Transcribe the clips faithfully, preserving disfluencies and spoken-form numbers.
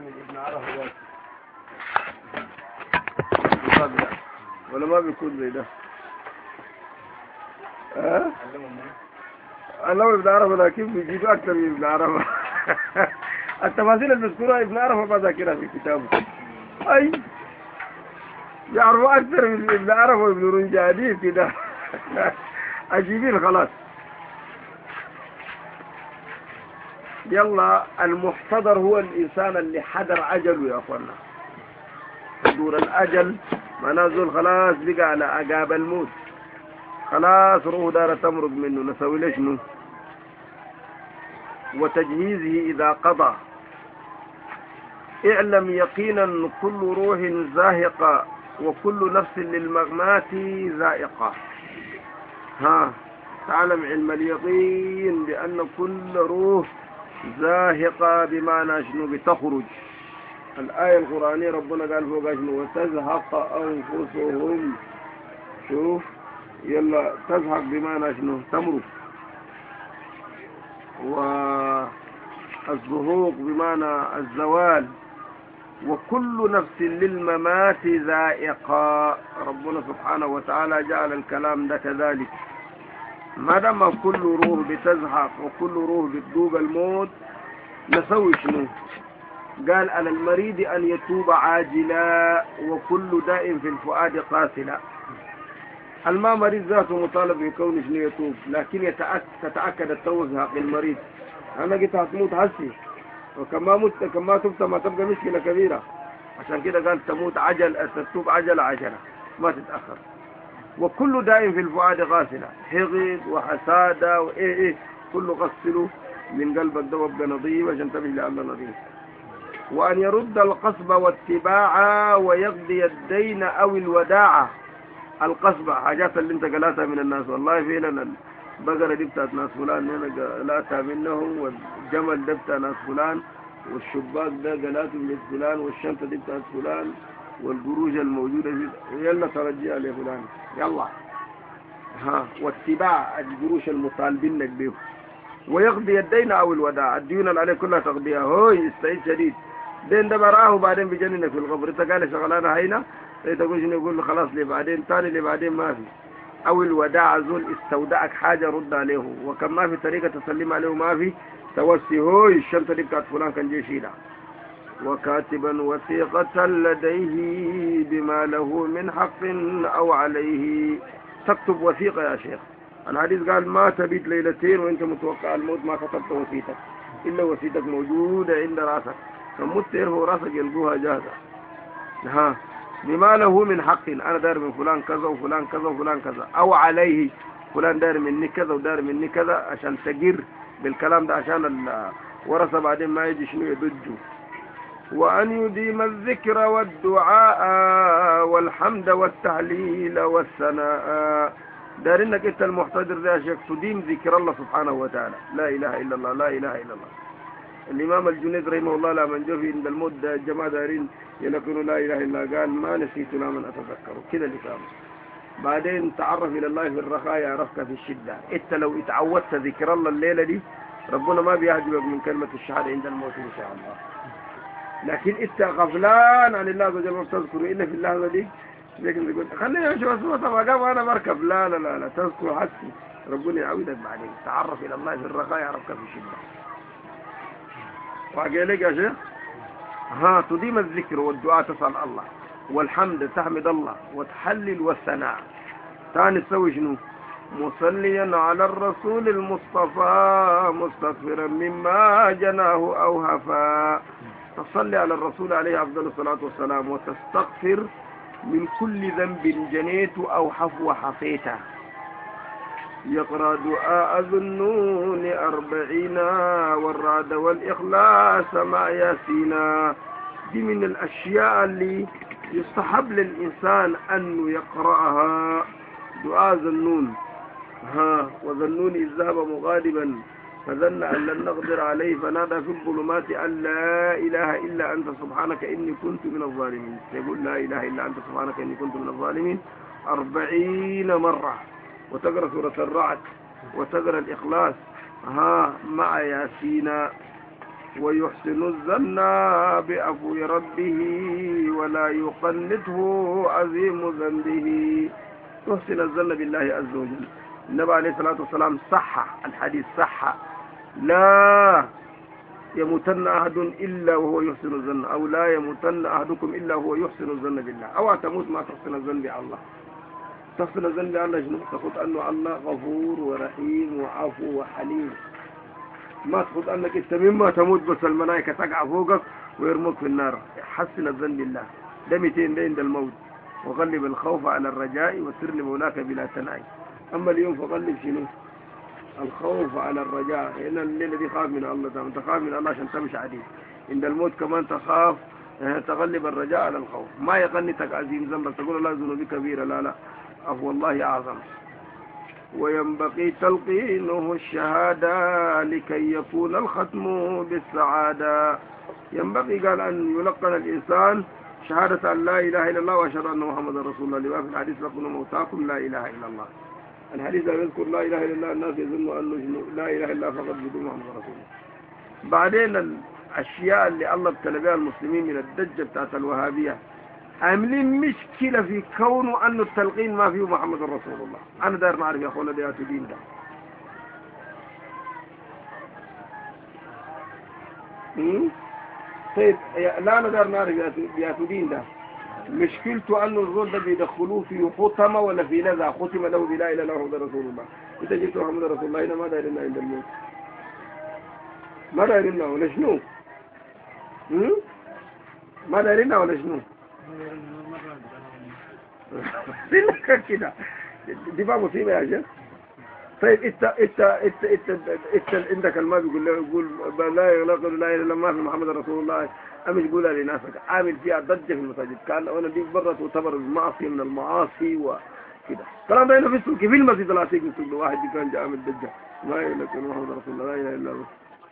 من ابن عرفة ولا ما بيكون زي ده؟ ها؟ الله ابن عرفة لكن بيجيب أكثر من ابن عرفة. التفاصيل اللي بيذكرها ابن عرفة ما ذاكرها في كتابه. أي يعرفوا أكثر من ابن عرفة وابن رنجاني كده. عجيبين خلاص. يلا المحتضر هو الإنسان اللي حضر أجله يا أخوانا. حضور الأجل منازل خلاص بقى على أقاب الموت، خلاص روح دار تمرق منه، نسوي له شنو؟ وتجهيزه إذا قضى. اعلم يقينا كل روح زاهقة وكل نفس للممات ذائقة. ها تعلم علم اليقين بأن كل روح زاهقة بمعنى شنو؟ بتخرج. الآية القرآنية ربنا قال فوق شنو؟ وتزهق أنفسهم. شوف يلا تزهق بمعنى شنو؟ تمرق. والزهوق بمعنى الزوال. وكل نفس للممات ذائقة. ربنا سبحانه وتعالى جعل الكلام ده كذلك. ما دام كل روح بتزهق وكل روح بتذوق الموت، نسوي شنو؟ قال على المريض أن يتوب عاجلا وكل داء في الفؤاد قاسلا. الماء مريض ذاته مطالب بكون شنو؟ يتوب، لكن يتأكد تتأكد التوبة حق المريض. أنا قلت هتموت هسي، وكما مت كما تبت ما تبقى مشكلة كبيرة. عشان كده قال تموت عجل، تتوب عجلة عجلة ما تتأخر. وكل داء في الفؤاد غاسلة، حقد وحسادة وإيه إيه كله غسله من قلبك ده وابقى نظيف عشان تبه لله نظيف. وأن يرد القصب واتباعا ويقضي الدين أو الوداعة. القصبة حاجات اللي انت قلاتها من الناس، والله فعلا البقرة دي بتاعت ناس فلان انا قلاتها منهم، والجمل ده بتاع ناس فلان، والشباك ده قلاته من فلان، والشنطة دي بتاعت فلان، والقروش الموجودة دي يلا ترجيها لفلان يلا. ها واتباع القروش المطالبين لك بيه. ويقضي الدين او الوداع، الديون اللي عليه كلها تقضيها. هوي استعيد شديد دين ده براه وبعدين بجننك في القبر. انت قال شغلانه هينا تقول شنو؟ يقول خلاص لي بعدين تاني لي بعدين ما في. او الوداع زول استودعك حاجه رد عليه، وكم ما في طريقه تسلم عليه ما في توسي. هوي الشنطه دي بتاعت فلان كان جاي يشيلها. وكاتبا وثيقة لديه بما له من حق أو عليه. تكتب وثيقة يا شيخ. الحديث قال ما تبيت ليلتين وانت متوقع الموت ما كتبت وثيقتك، إلا وثيقتك موجودة عند راسك، فمت يرفع راسك يلقوها جاهزة. ها بما له من حق، أنا دار من فلان كذا وفلان كذا وفلان كذا، أو عليه فلان دار مني كذا ودار مني كذا، عشان تقر بالكلام ده عشان الورثة بعدين ما يجي شنو يدجوا. وأن يديم الذكر والدعاء والحمد والتهليل والثناء. دار انك انت المحتضر ده يا شيخ تديم ذكر الله سبحانه وتعالى، لا اله الا الله لا اله الا الله. الامام الجنيد رحمه الله لما جاء في عند الموت الجماعه دارين يلقنوا لا اله الا الله، قال ما نسيت لا من اتذكره كده اللي فهمه. بعدين تعرف الى الله في الرخاء يعرفك في الشده. انت لو اتعودت ذكر الله الليله دي ربنا ما بيعجبك من كلمه الشهاده عند الموت ان شاء الله. لكن انت غفلان عن الله عز وجل ما تذكر الا في اللحظه دي، لكن تقول خليني امشي بس طبعا وانا بركب، لا لا لا لا تذكر حتى ربنا يعودك بعدين. تعرف الى الله في الرخاء يعرفك في الشده. واجي لك يا شيخ. ها تديم الذكر والدعاء تسال الله، والحمد تحمد الله، وتحلل والثناء. ثاني تسوي شنو؟ مصليا على الرسول المصطفى مستغفرا مما جناه او هفا. تصلي على الرسول عليه أفضل الصلاة والسلام وتستغفر من كل ذنب جنيت أو حفو حفيته. يقرأ دعاء ذنون أربعين والرعد والإخلاص مع ياسينا. دي من الأشياء اللي يستحب للإنسان أن يقرأها. دعاء ذنون. ها وذنون إذ ذهب مغاضبا فظن أن لن نقدر عليه فنادى في الظلمات أن لا إله إلا أنت سبحانك إني كنت من الظالمين. يقول لا إله إلا أنت سبحانك إني كنت من الظالمين أربعين مرة. وتقرأ سورة الرعد وتقرأ الإخلاص ها مع ياسين. ويحسن الظن بعفو ربه ولا يقنته عظيم ذنبه. يحسن الظن بالله عز وجل. النبي عليه الصلاة والسلام صح الحديث صح: لا يموتن أحد إلا وهو يحسن الظن، أو لا يموتن أحدكم إلا وهو يحسن الظن بالله. أو تموت ما تحسن الظن بالله. تحسن الظن بالله شنو؟ تقول أنه الله غفور ورحيم وعفو وحليم. ما تقول أنك أنت مما تموت بس الملائكة تقع فوقك ويرموك في النار. حسن الظن بالله. ده مئتين عند الموت. وغلب الخوف على الرجاء وسر لمولاك بلا تناي. أما اليوم فغلب شنو؟ الخوف على الرجاء. هنا الليلة دي خاف من الله، انت خاف من الله عشان تمشي عديد. عند الموت كمان تخاف تغلب الرجاء على الخوف. ما يقنتك عزيم ذنبك تقول لا ذنوبي كبيرة، لا لا، عفو الله أعظم. وينبغي تلقينه الشهادة لكي يكون الختم بالسعادة. ينبغي قال أن يلقن الإنسان شهادة أن لا إله إلا الله وأشهد أن محمد رسول الله، لما في الحديث لقنوا موتاكم لا إله إلا الله. الحديث لا يذكر لا إله إلا الله الناس يظنوا أنه لا إله إلا الله فقط بدون محمد رسول الله. بعدين الأشياء اللي الله ابتلى بها المسلمين من الدجة بتاعت الوهابية عاملين مشكلة في كونه أنه التلقين ما فيه محمد رسول الله. أنا داير نعرف يا أخوانا ديات دين ده. طيب لا أنا داير نعرف ديات دين ده. مشكلته أنه الرسول ده بيدخلوه في ختمة ولا في لذا ختم له بلا إله إلا الله محمد رسول الله. أنت جبت محمد رسول الله هنا ما دايرنا عند الموت. ما دايرنا ولا شنو؟ ما دايرنا ولا شنو؟ سنك كده دي بقى مصيبة يا شيخ. طيب انت انت انت انت انت عندك الماء بيقول له يقول لا يغلق لا اله الا الله محمد رسول الله، ام يقولها لناسك عامل فيها ضجه في المساجد. كان وانا دي برا تعتبر المعصيه من المعاصي وكده. الكلام ده هنا في السوق في المسجد العتيق في السوق واحد كان جاء عامل ضجه لا اله الا الله محمد رسول الله لا اله الا الله.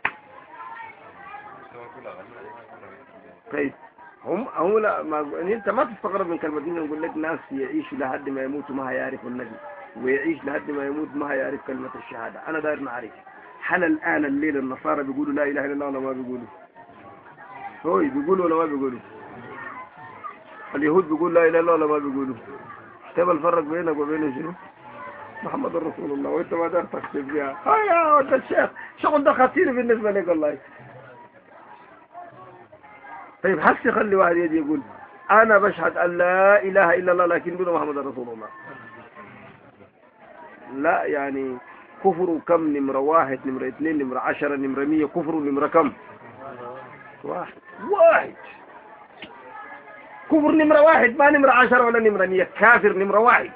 طيب هم هم لا ما انت ما تستغرب من كلمه دي. نقول لك ناس يعيشوا لحد ما يموتوا ما هيعرفوا النبي، ويعيش لحد ما يموت ما هيعرف كلمه الشهاده. انا داير نعرف هل الان الليل النصارى بيقولوا لا اله الا الله ولا ما بيقولوا؟ هو بيقولوا ولا ما بيقولوا؟ اليهود بيقولوا لا اله الا الله ولا ما بيقولوا؟ تبى الفرق بينك وبين شنو؟ محمد رسول الله. وانت ما دار تكتب فيها. ها يا ولد الشيخ شغل ده خطير بالنسبه لك والله. طيب حسي خلي واحد يجي يقول انا بشهد ان لا اله الا الله لكن بدون محمد رسول الله. لا يعني كفروا كم؟ نمرة واحد نمرة اثنين نمرة عشرة نمرة مية. كفروا نمرة كم؟ واحد واحد. كفر نمرة واحد ما نمرة عشرة ولا نمرة مية. كافر نمرة واحد.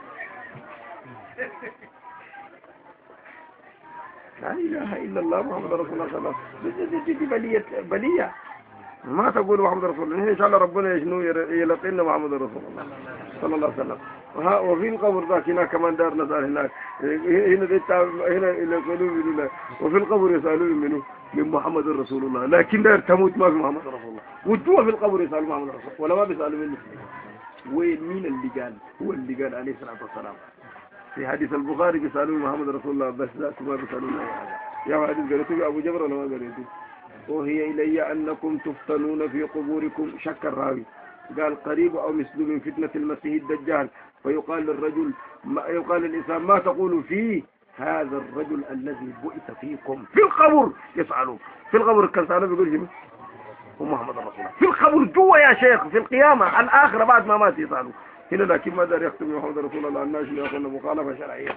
لا إله إلا الله محمد رسول الله صلى الله عليه وسلم. دي بلية بلية. ما تقول محمد رسول الله. إن شاء الله ربنا يشنو يلقينا محمد رسول الله صلى الله عليه وسلم. وفي القبر ذاك هناك كمان دار نسأل هناك هنا هنا إلى قلوب الله. وفي القبر يسألون منه من محمد رسول الله، لكن دار تموت ما في محمد رسول الله. ودوا في القبر يسألون محمد رسول الله ولا ما بيسألوا منه. وين مين اللي قال؟ هو اللي قال عليه الصلاة والسلام في حديث البخاري بيسألون محمد رسول الله بس ذاك ما بيسألون أي حاجة. يا حديث قالوا أبو جبر ولا ما قالوا؟ وهي إلي أنكم تفتنون في قبوركم. شك الراوي قال قريب أو مثل من فتنة المسيح الدجال. فيقال للرجل ما يقال للإنسان ما تقول فيه هذا الرجل الذي بعث فيكم في القبر. يسألون في القبر كان سألوا بيقول شنو؟ هو محمد رسول الله في القبر جوا يا شيخ في القيامة الآخرة بعد ما مات يسألوا. هنا لكن ما دار يختم محمد رسول الله الناس يقولون مخالفة شرعية.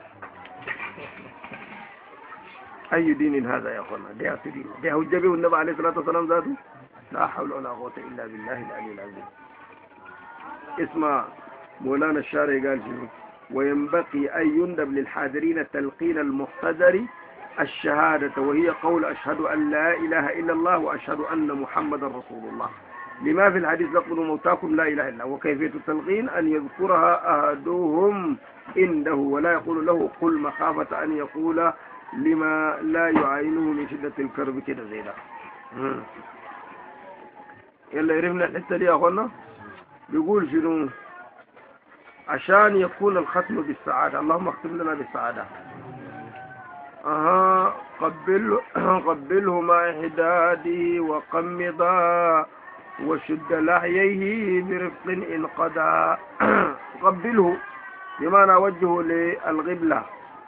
أي دين هذا يا أخوانا؟ ده دين ده هو الجبي والنبي عليه الصلاة والسلام ذاته. لا حول ولا قوة إلا بالله العلي العظيم. اسمع مولانا الشارع قال شنو؟ وينبغي أن يندب للحاضرين تلقين المحتضر الشهادة وهي قول أشهد أن لا إله إلا الله وأشهد أن محمد رسول الله. لما في الحديث لقنوا موتاكم لا إله إلا الله. وكيفية التلقين أن يذكرها أحدهم عنده ولا يقول له قل مخافة أن يقول لما لا يعينه من شدة الكرب كده زي ده. يلا يرفنا الحتة دي يا أخوانا. بيقول شنو؟ عشان يكون الختم بالسعادة. اللهم اختم لنا بالسعادة. أها قبله قبله مع إحداده وقمضا وشد لحييه برفق انقضى. قبله بمعنى وجهه للقبلة،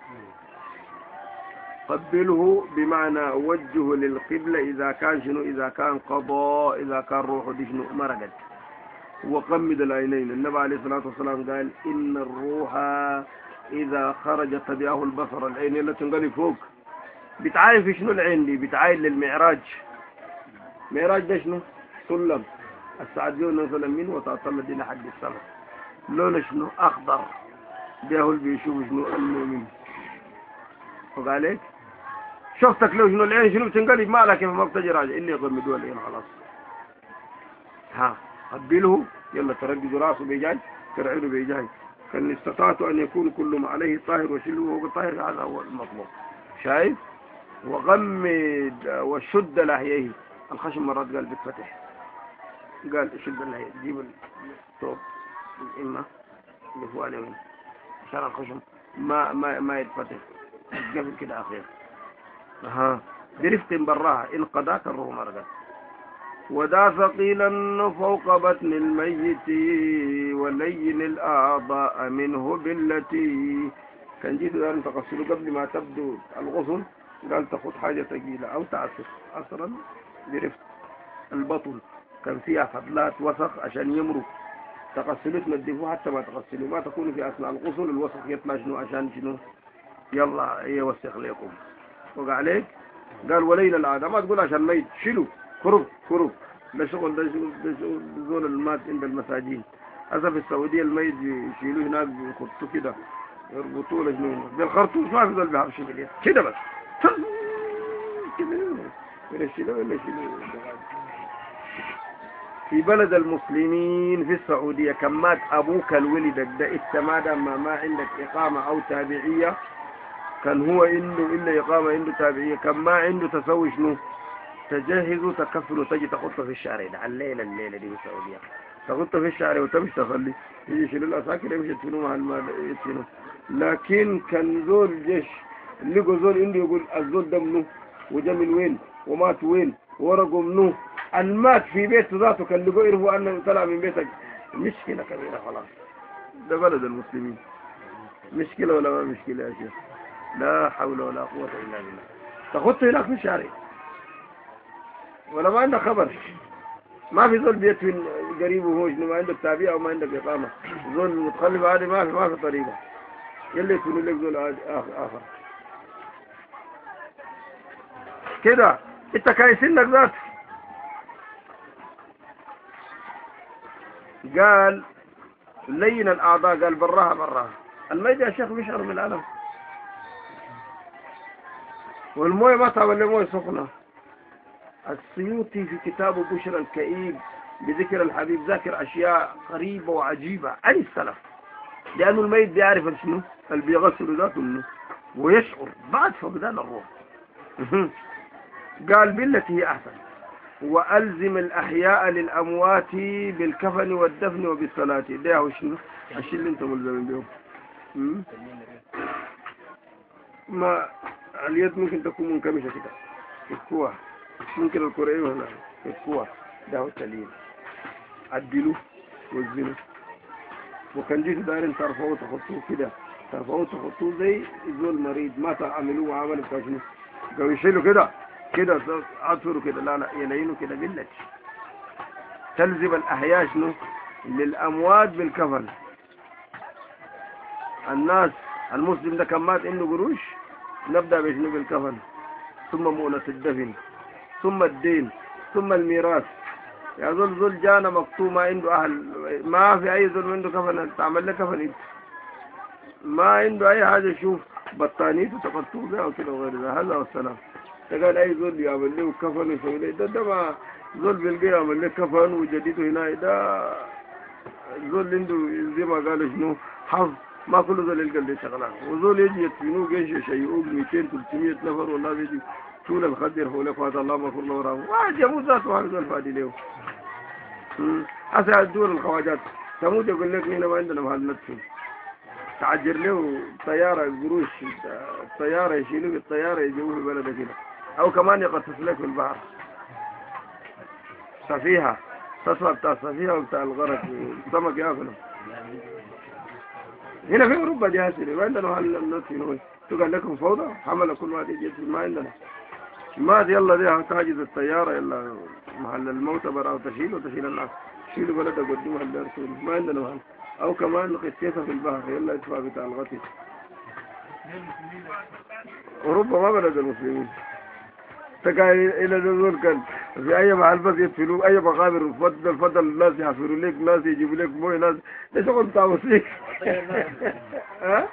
قبله بمعنى وجهه للقبلة إذا كان شنو، إذا كان قضاء، إذا كان روحه دي شنو مرقت. وقمد العينين، النبي عليه الصلاة والسلام قال إن الروح إذا خرج تبعه البصر، العين اللي تنقلب فوق بتعاين في شنو العين دي، بتعاين للمعراج. معراج ده شنو؟ سلم السعد بيه نزل منه وتعطل دي لحد السماء، لون شنو؟ أخضر، ده هو اللي بيشوف شنو المؤمن. وقال لك شفتك لو شنو العين شنو بتنقلب ما لك ما بتجي راجع اللي يغمدوا العين خلاص. ها قبله يلا ترددوا راسه بيجاي، ترعيله بيجاي. كان استطعتوا أن يكون كل ما عليه طاهر وشلوه وهو طاهر، هذا هو المطلوب. شايف؟ وغمد وشد لحييه، الخشم مرات قال بتفتح، قال شد لحييه، جيب الثوب الإمة اللي فوق اليمين عشان الخشم ما ما ما يتفتح، قبل كده أخير. ها برفق براها إن قضاك الروح مرقت. ودا ثقيلا فوق بطن الميت ولين الأعضاء منه بالتي. كان جيت أن تغسله قبل ما تبدو الغسل، قال تاخذ حاجة ثقيلة أو تعصر عصرا برفق. البطن كان فيها فضلات وسخ عشان يمرق، تغسلوا تنظفوه حتى ما تغسلوا، ما تكونوا في أثناء الغسل الوسخ يطلع شنو عشان شنو يلا يوسخ لكم. وقع عليك قال ولين الأعضاء، ما تقول عشان ميت، شيلوا كرب كرب. ده شغل ده شغل ده شغل زول المات عند المساجين. هذا في السعودية الميت يشيلوه هناك بيخطوه كده يربطوه لجنونه بالخرطوش، ما في ذول بيعرفوا باليد كده بس كده ولا يشيلوه ولا يشيلوه. في بلد المسلمين في السعودية كان مات أبوك الولدك ده التمادى ما, ما عندك إقامة أو تابعية، كان هو عنده إلا إقامة عنده تابعية، كان ما عنده تسوي شنو تجهزوا تكفلوا، تجي تخطه في الشارع ده الليلة الليلة دي في السعودية، تخطه في الشارع وتمشي تصلي، يجي يشيلوا الأساكر يمشي يدفنوا مع المال يدفنوا. لكن كان زول الجيش لقوا زول عنده يقول الزول ده منه وجا من وين ومات وين ورقه منه، المات في بيت ذاته كان لقوا يعرفوا أنه طلع من بيتك. مشكلة كبيرة خلاص. ده بلد المسلمين. مشكلة ولا ما مشكلة يا شيخ؟ لا حول ولا قوة إلا بالله. تخطه هناك في الشارع ولا ما عندك خبر، ما في زول بيدفن قريب وهو شنو ما عندك تابعة او ما عندك اقامة، زول متخلف عادي ما في ما في طريقة، يلي يكون لك زول عادي اخر اخر كده انت كايسينك ذات. قال لين الاعضاء، قال براها براها. الميت يا شيخ بيشعر بالالم، والمويه ما تعمل له مويه سخنه. السيوطي في كتابه بشرى الكئيب بذكر الحبيب ذاكر أشياء غريبة وعجيبة عن السلف، لأنه الميت بيعرف شنو اللي بيغسل ذاته منه ويشعر بعد فقدان الروح. قال بالتي هي أحسن، وألزم الأحياء للأموات بالكفن والدفن وبالصلاة. ده هو شنو الشيء اللي انتم ملزمين بهم. ما اليد ممكن تكون منكمشة كده الكوع، ممكن الكوريين هنا الكوع، ده هو التليين. عدلوه وزنوه، وكان جيتوا دايرين ترفعوه تخطوه كده، ترفعوه تخطوه زي زول مريض ما تعملوه عمل بتاع شنو، قالوا يشيلوا كده كده عطفروا كده، لا لا يلينوا كده بالله. تلزم الأحياء شنو للأموات بالكفن. الناس المسلم ده كان مات عنده قروش، نبدأ بشنو بالكفن، ثم مؤنة الدفن، ثم الدين، ثم الميراث. يا زول زول جانا مقطوع ما عنده أهل، ما في أي زول عنده كفن تعمل له كفن، ما عنده أي حاجة، شوف بطانيته تقطوع بها وكده وغير ذلك. هذا والسلام. تقال أي زول يعمل له كفن ويسوي له ده, ده ما زول بيلقى يعمل له كفن وجديده هنا، ده زول عنده زي ما قالوا شنو حظ، ما كل زول يلقى له شغلات. وزول يجي يدفنوه جيش يشيعوه مئتين ثلاثمئة نفر، والله يجي طول الخدر هو لك وهذا الله ما كل وراه واحد يموت ذاته واحد زول فادي له. هسه الدول الخواجات تموت يقول لك هنا ما عندنا محل ندفن، تعجر له طيارة قروش، الطيارة يشيلوه الطيارة يجيبوه في بلده كده، أو كمان يغطس لك في البحر سفيهة، تصفى بتاع السفيهة وبتاع الغرق السمك ياكله. هنا في أوروبا دي هسه ما عندنا محل الناس في نوي تقول لكم فوضى حمل كل واحد يجي ما عندنا ما دي يلا دي تحجز الطيارة يلا محل المعتبر أو تشيل وتشيل الناس شيلوا بلد قدمها للرسول ما عندنا محل، أو كمان قسيسة في البحر يلا ادفع بتاع الغطس. أوروبا ما بلد المسلمين تقال إلى نزول كان في أي محل بس يدفلوا أي مقابر فضل فضل الناس يحفروا لك ناس يجيبوا لك موي ناس ده شغل تاوسيك. ها؟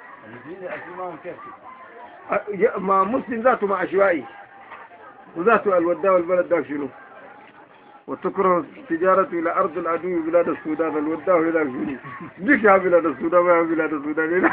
ما مسلم ذاته مع عشوائي وذاته الوداء والبلد ده شنو؟ وتكره التجارة إلى أرض العدو بلاد السودان الوداء إلى شنو؟ ليش يا بلاد السودان ما يا بلاد السودان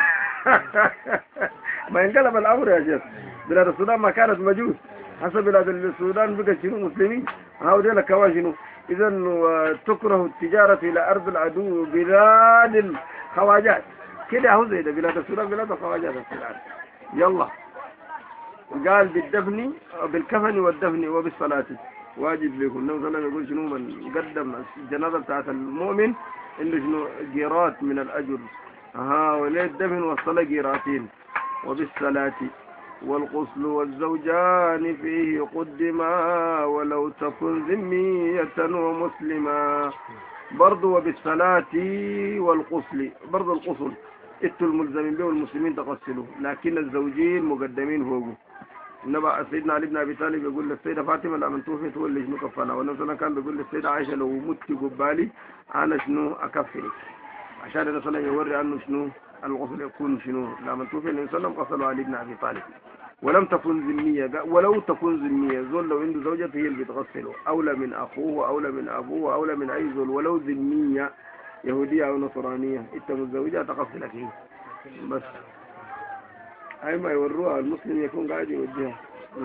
ما ينقلب الأمر يا شيخ. بلاد السودان ما كانت مجوس حسب بلاد السودان بقى شنو مسلمين هؤلاء كوا شنو. إذا تكره التجارة إلى أرض العدو بلاد الخواجات كده هو زي ده بلاد السودان بلاد الخواجات السودان. يلا قال بالدفن بالكفن والدفن وبالصلاة واجب لكم. النبي صلى الله عليه وسلم يقول شنو من قدم الجنازة بتاعت المؤمن إنه شنو قيرات من الأجر. ها وليه الدفن والصلاة قيراتين. وبالصلاة والغسل والزوجان فيه قدما ولو تكن ذمية ومسلما. برضو وبالصلاة والغسل برضو الغسل انتوا الملزمين به والمسلمين تغسلوا لكن الزوجين مقدمين فوقه. النبي سيدنا علي بن ابي طالب يقول للسيده فاطمه لما توفيت هو اللي شنو كفنا، والنبي صلى الله عليه وسلم كان بيقول للسيده عائشه لو مت قبالي انا شنو اكفرك، عشان النبي صلى الله عليه وسلم يوري انه شنو الغسل يكون شنو. لما توفي النبي صلى الله عليه وسلم غسلوا علي بن ابي طالب. ولم تكن ذميه ولو تكن ذميه زول لو عنده زوجة هي اللي بتغسله اولى من اخوه اولى من ابوه اولى من اي زول ولو ذميه يهوديه او نصرانيه انت متزوجها تغسلك هي بس. أي ما يوروها المسلم يكون قاعد يوجهها.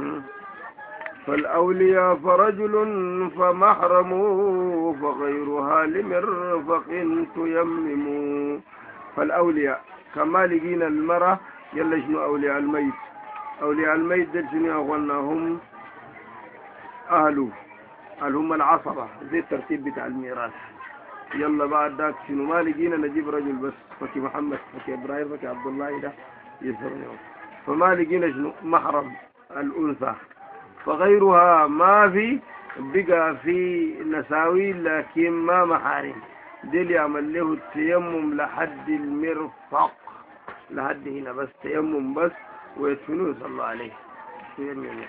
فالأولياء فرجل فمحرم فغيرها لمرفق تيمم. فالأولياء كما لقينا المرأة يلا شنو أولياء الميت. أولياء الميت دل شنو أخوانا هم أهله هم العصبة زي الترتيب بتاع الميراث. يلا بعد ذاك شنو ما لقينا نجيب رجل بس فكي محمد فكي إبراهيم فكي عبد الله ده يسرني. فما لقينا شنو محرم الأنثى فغيرها ما في بقى في نساوي لكن ما محارم ديل يعمل له التيمم لحد المرفق لحد هنا بس تيمم بس ويدفنوه صلى الله عليه تيمم.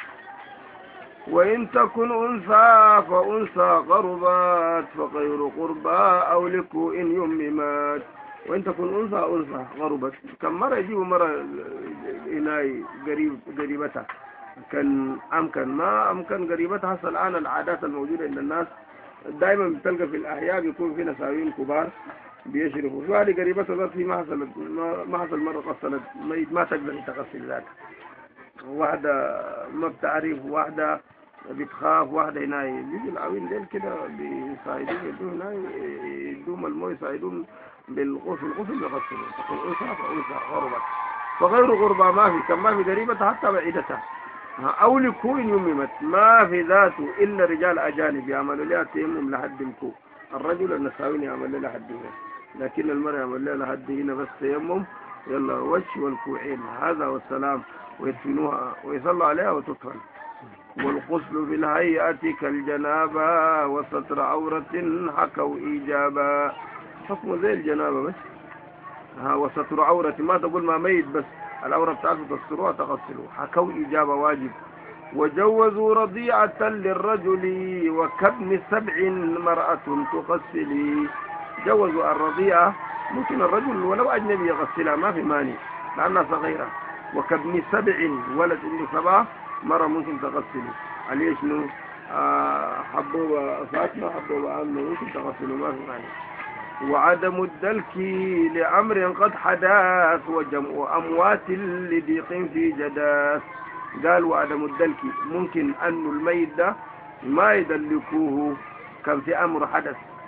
وإن تكن أنثى فأنثى غربات فغير قربى أو لكو إن يممات. وإن تكون أنثى أنثى غربت كم مرة يجيبوا مرة إلى قريب قريبتها كان أمكن ما أمكن قريبتها. هسه الآن العادات الموجودة عند الناس دائما بتلقى في الأحياء بيكون في نساوين كبار بيشربوا في هذه قريبتها ذات في ما حصلت ما حصل مرة قصلت ما, ما تقدر تغسل ذاتها. واحدة ما بتعرف واحدة بتخاف واحدة هنا بيجي العوين ديل كده بيساعدون يدوم هنا يدوم الماء يساعدون بالغسل الغسل بيغسلوا. تكون أنثى فأنثى غربت فغير غربة ما في كم ما في قريبتها حتى بعيدتها. أو لكو إن يممت ما في ذاته إلا رجال أجانب يعملوا لها تيمم لحد الكو. الرجل النساوين يعمل لها لحد هنا لكن المرأة يعمل لها لحد هنا بس تيمم يلا وجه والكوعين هذا والسلام ويدفنوها ويصلوا عليها وتدفن. والغسل في الهيئة كالجنابة وستر عورة حكوا إيجابا. حكم زي الجنابة بس ها وستر عورة ما تقول ما ميت بس العورة بتاعته تستروها تغسلوا حكوا إجابة واجب. وجوزوا رضيعة للرجل وكابن سبع مرأة تغسلي. جوزوا الرضيعة ممكن الرجل ولو أجنبي يغسلها ما في مانع لأنها صغيرة. وكابن سبع ولد عنده سبعة مرة ممكن تغسلوا عليه شنو آه حبوبة فاتمة حبوبة عامة ممكن تغسلوا ما في مانع. وعدم الدلك لأمر قد حداث وجمع أموات لضيق في جداث. قال وعدم الدلك ممكن أن الميت ده ما يدلكوه كان في أمر حدث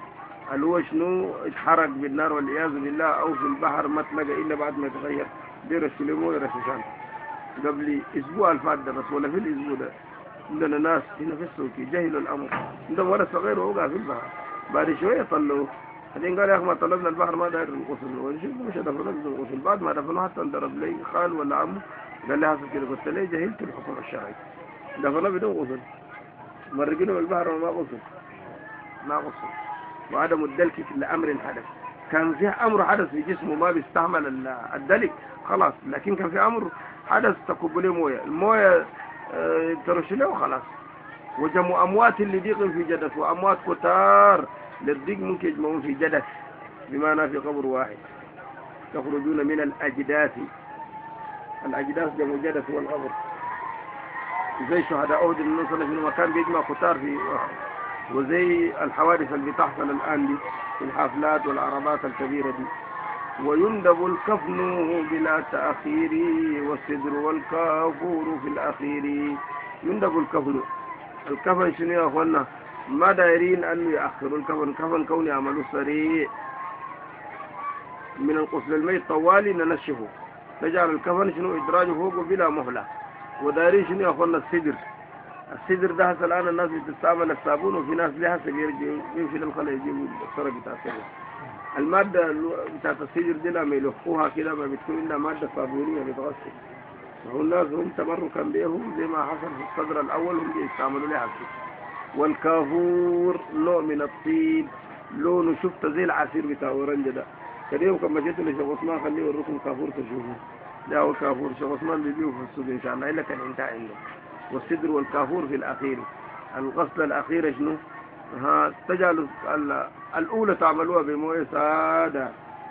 اللي هو شنو اتحرق بالنار والعياذ بالله، او في البحر ما تلقى الا بعد ما يتغير بيرش ليمون يرششان. قبل اسبوع الفات ده بس ولا في الاسبوع ده عندنا ناس هنا في السوق جهلوا الامر، عندهم ولد صغير ووقع في البحر، بعد شويه طلعوه. بعدين قال يا اخي ما طلبنا البحر ما داير الغسل، ونشوف مش دفنوا الغسل. بعد ما دفنوه حتى انضرب لي خال ولا عمه قال لي حصل كده، قلت له جهلت الحكم الشرعي، دفنوه بدون غسل، مرقينه بالبحر وما غسل، ما غسل. وعدم الدلك لامر حدث، كان فيه امر حدث في جسمه ما بيستعمل الدلك خلاص، لكن كان في امر حدث تكب له مويه، المويه اه ترش له خلاص. وجمع اموات لضيق في جدث، واموات كتار للضيق ممكن يجمعون في جدث، بمعنى في قبر واحد. تخرجون من الاجداث، الاجداث جمع جدث والقبر، زي شهداء أحد النبي صلى الله عليه وسلم كان بيجمع كتار في، وزي الحوادث اللي بتحصل الآن دي في الحفلات والعربات الكبيرة دي. ويندب الكفن بلا تأخير، والصدر والكافور في الأخير. يندب الكفن، الكفن شنو يا أخوانا؟ ما دايرين أن يأخروا الكفن، كفن كون يعملوا سريع من القسل الميت طوالي ننشفه، نجعل الكفن شنو إدراجه فوقه بلا مهلة. ودارين شنو يا أخوانا؟ الصدر، الصدر ده هسه الآن الناس بتستعمل الصابون، وفي ناس لها بيرجعوا يمشي للخلا يجيبوا الصرف بتاع الصدر. المادة بتاعت الصدر دي لما يلفوها كده ما بتكون إلا مادة صابونية بتغسل. وهو الناس هم تبركا بيهم زي ما حصل في الصدر الأول هم بيستعملوا لها الصدر. والكافور نوع من الطيب، لونه شفت زي العصير بتاع ورنجة ده. كان يوم كما جيت لشيخ عثمان خليه يوريكم كافور تشوفوه، ده هو الكافور. شيخ عثمان بيبيعه في السوق إن شاء الله، إلا كان انتهى عنده. والصدر والكافور في الأخير. الغسلة الأخيرة شنو؟ ها تجعلوا الأولى تعملوها بمويه سادة،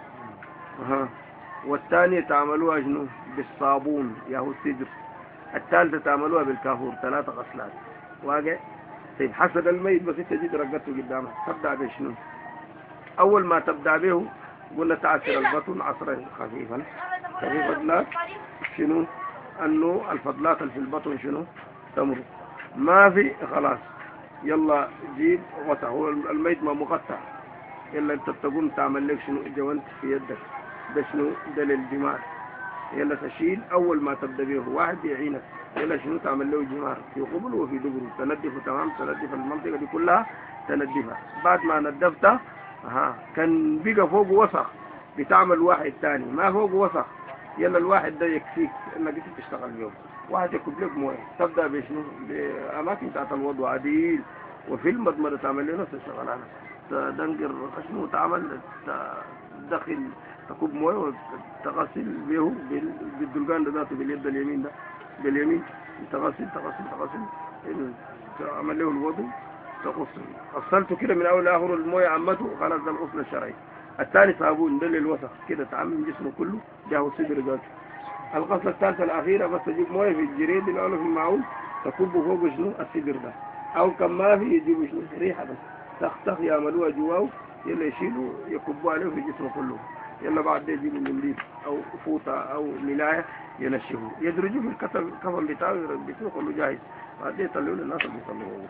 ها والثانية تعملوها شنو؟ بالصابون يا هو الصدر. الثالثة تعملوها بالكافور، ثلاثة غسلات واقع. طيب حسد الميت بس انت جيت رقدته قدامك، تبدأ بشنو؟ أول ما تبدأ به قلنا تعصر البطن عصرا خفيفا، خفيفا لا شنو؟ انه الفضلات اللي في البطن شنو؟ تمر. ما في خلاص يلا جيب غطا، هو الميت ما مقطع، يلا انت تقوم تعمل لك شنو؟ جوانت في يدك، ده شنو؟ ده للجمار. يلا تشيل اول ما تبدا به واحد يعينك، يلا شنو؟ تعمل له جمار في قبله وفي دبره، تنظفه تمام، تنظف المنطقه دي كلها تنظفها. بعد ما نظفتها ها كان بقى فوق وسخ بتعمل واحد ثاني، ما فوق وسخ، يلا الواحد ده يكفيك انك انت تشتغل اليوم. واحد يكب لك مويه، تبدا بشنو؟ باماكن بتاعت الوضوء عديل، وفي المضمضه تعمل له نفس الشغلانه، تدنقر خشمه وتعمل تدخل تكب مويه وتغسل به بالدلقان ده ذاته باليد اليمين ده باليمين، تغسل تغسل تغسل تعمل له الوضوء تغسل. غسلته كده من اول لاخر المويه عمته خلاص، ده الغسل الشرعي. الثاني صابون ده للوسخ كده تعمم جسمه كله، ده هو الصدر ذاته. الغسله الثالثه الاخيره بس تجيب مويه في الجريد الاول في المعون تكبه فوق شنو؟ الصدر ده. او كان ما في يجيبوا شنو؟ ريحه بس تختخ يعملوها جواه، يلا يشيلوا يكبوا عليه في جسمه كله. يلا بعد ده يجيبوا منديل او فوطه او ملايه ينشفوه، يدرجوه في الكفن بتاعه يربطوه كله جاهز. بعد ده يطلعوه للناس اللي بيصلوا.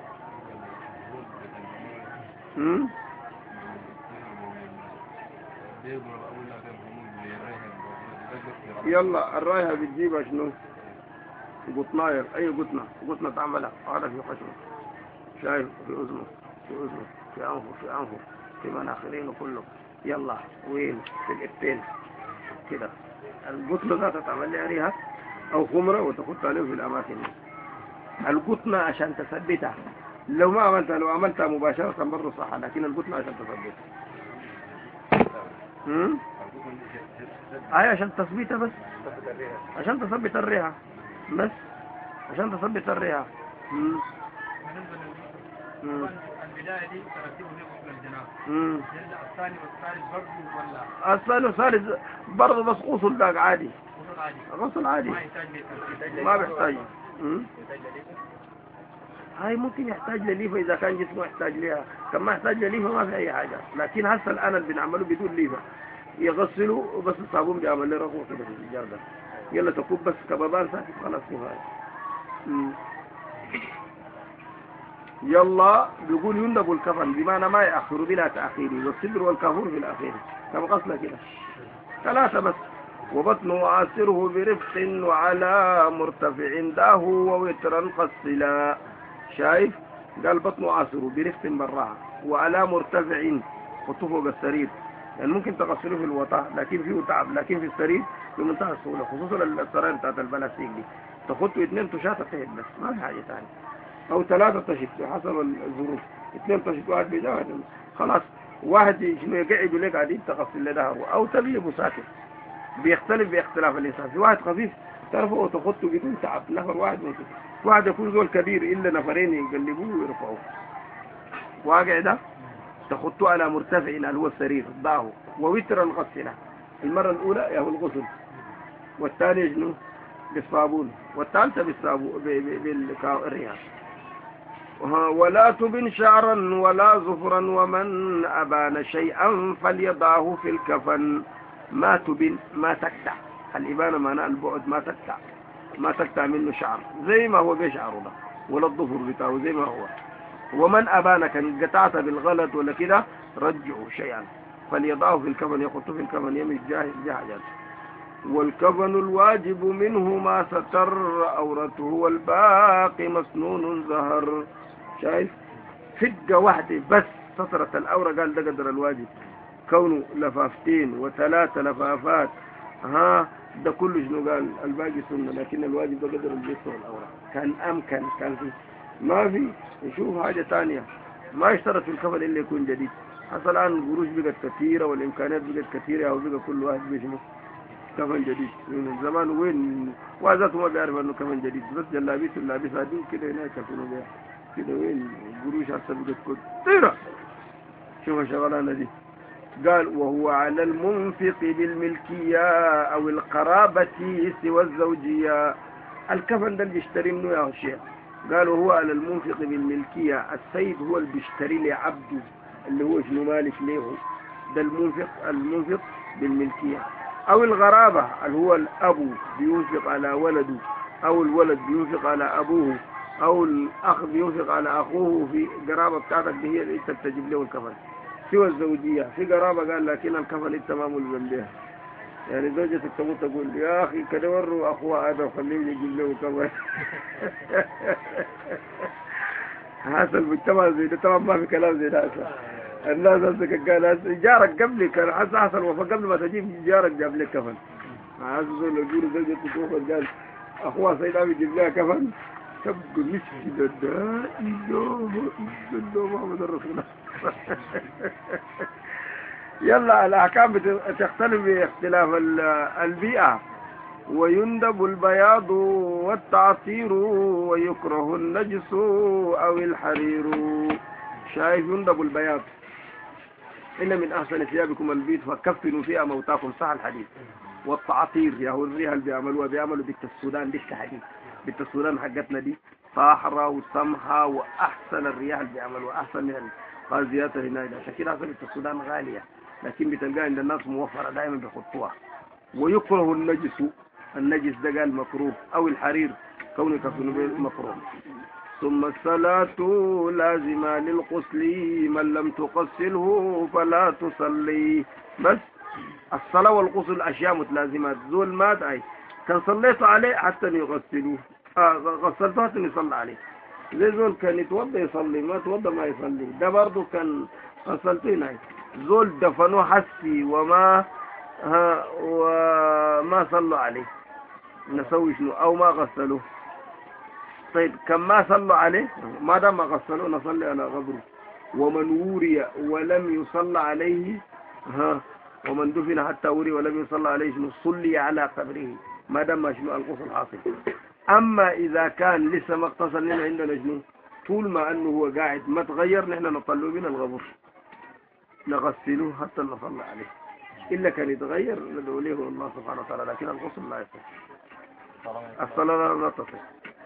امم يلا الرايحة بتجيبها شنو؟ قطناير، اي قطنة، قطنة تعملها هذا في خشمه، شايف؟ في اذنه، في اذنه، في انفه، في انفه، في مناخيرينه كله. يلا وين؟ في الابتين كده. القطنة ذاتها تعمل لها ريحة او خمرة وتحط عليه في الاماكن دي. القطنة عشان تثبتها، لو ما عملتها، لو عملتها مباشرة برضه صح، لكن القطنة عشان تثبتها. امم هاي عشان تثبيتها بس، عشان تثبت الريحة بس، عشان تثبت الريحة. امم البداية دي ترتيبه لغسل الجنابة. امم يرجع الثاني والثالث برضه ولا؟ الثاني والثالث برضه بس غسل داك عادي، غسل عادي. غسل عادي ما يحتاج لترتيب. ما بيحتاج. امم هاي ممكن يحتاج لليفة إذا كان جسمه يحتاج ليها، كان ما يحتاج لليفة ما في أي حاجة. لكن هسه الآن اللي بنعمله بدون ليفة، يغسلوا بس الصابون بيعمل له رغوة كده في الجردة، يلا تكون بس كبابان ساكت خلاص كفاية. يلا بيقول يندب الكفن بمعنى ما يأخر بلا تأخير، والصدر والكافور في الأخير كما قصنا كده. ثلاثة بس. وبطن وعاسره برفق وعلى مرتفع داه ووترا قصلا. شايف؟ قال بطن وعاسره برفق براها وعلى مرتفع خطوه فوق السرير، يعني ممكن تغسله في الوطاء لكن فيه تعب، لكن في السرير بمنتهى السهولة، خصوصا السراير بتاعت البلاستيك دي تخطوا اثنين تشاطة تهد بس ما في حاجة ثانية، أو ثلاثة تشت حسب الظروف، اثنين تشت واحد بيجاهد خلاص. واحد شنو يقعد لك قاعدين تغسل له ظهره أو تغلبه ساكت، بيختلف باختلاف الإنسان. في واحد خفيف تعرفه وتخطه بدون تعب نفر واحد ممكن، واحد يكون زول كبير إلا نفرين يقلبوه ويرفعوه. واقع ده تخطه على مرتفع اللي هو السرير ضاهه ووترا غسله، المرة الأولى يا هو الغسل، والثانية شنو بالصابون، والثالثة بالصابون بالرياح. ولا تبن شعرا ولا زفرا ومن أبان شيئا فليضعه في الكفن. ما تبن ما تقطع، الإبانة معناها البعد، ما تقطع ما تقطع منه شعر زي ما هو بيشعره ده، ولا الظفر بتاعه زي ما هو. ومن أبان كان قطعت بالغلط ولا كده رجعوا شيئا فليضعه في الكفن، يخطه في الكفن يمي جاهز جاهز. والكفن الواجب منه ما ستر أورته والباقي مسنون زهر. شايف؟ فقة واحدة بس سترت الأورة، قال ده قدر الواجب، كونه لفافتين وثلاثة لفافات ها ده كله شنو قال الباقي سنة، لكن الواجب ده قدر اللي يستر الأورة. كان أمكن كان في ما في يشوف حاجة تانية، ما يشترط في الكفن إلا يكون جديد. حتى الآن القروش بقت كثيرة والإمكانيات بقت كثيرة، أو بقى كل واحد بيشمه كفن جديد. من زمان وين وذاته ما بيعرف انه كفن جديد، بس جلابيته اللابسه دي كده هناك كفنوا بيها كده. وين قروش هسه بقت كثيره. شوف الشغلانه دي. قال وهو على المنفق بالملكيه او القرابه سوى الزوجيه. الكفن ده اللي بيشتري منه يا شيخ، قال وهو على المنفق بالملكيه، السيد هو اللي بيشتري لعبده اللي هو شنو مالك له، ده المنفق. المنفق بالملكيه. أو الغرابة اللي هو الأب بينفق على ولده، أو الولد بينفق على أبوه، أو الأخ بينفق على أخوه في قرابة بتاعتك دي هي اللي أنت بتجيب له الكفن. سوى الزوجية في قرابة قال لكن الكفن أنت ما ملزم بها، يعني زوجتك تموت تقول يا أخي كده وروا أخوها هذا وخليه يجيب له كفن. حصل بالتمام زي ده، طبعا ما في كلام زي ده. الناس هسه قال جارك قبلي كان حصل حصل وفا قبل ما تجيب جارك جاب لك كفن. عايز يقول يقولوا زوجته تروح قال اخوها سيد ابي يجيب لها كفن، تبقى مسكين لا اله الا الله محمد رسول الله. يلا الاحكام بتختلف باختلاف البيئه. ويندب البياض والتعطير ويكره النجس او الحرير. شايف؟ يندب البياض إن من أحسن ثيابكم البيض فكفنوا فيها موتاكم، صح الحديث. والتعطير يا هو الريحة اللي بيعملوها بيعملوا بنت السودان لسه حديث، بنت السودان حقتنا دي طاهرة وسمحة وأحسن الرياح اللي بيعملوها أحسن من الغازيات هناك، عشان كده أصلا بنت السودان غالية لكن بتلقاها عند الناس موفرة دائما بيحطوها. ويكره النجس، النجس ده قال مكروه، أو الحرير كونه كفنوا مكروه. ثم الصلاة لازمة للغسل من لم تغسله فلا تصلي. بس الصلاة والغسل أشياء متلازمات. زول مات أي كان صليت عليه حتى يغسلوه، آه غسلته حتى يصلى عليه. زي زول كان يتوضى يصلي، ما توضى ما يصلي، ده برضه كان غسلتين أي. زول دفنوه حسي وما ها وما صلوا عليه، نسوي شنو؟ أو ما غسلوه. طيب كم ما صلوا عليه ما دام ما غسلوه نصلي على قبره. ومن وري ولم يصلى عليه ها ومن دفن حتى وري ولم يصلى عليه شنو؟ صلي على قبره ما دام شنو الغسل حاصل. اما اذا كان لسه ما اغتسل لنا عندنا شنو؟ طول ما انه هو قاعد ما تغير نحن نطلعه من القبر نغسلوه حتى نصلي عليه، الا كان يتغير ندعو له الله سبحانه وتعالى، لكن الغسل لا يصح، الصلاه لا تصح.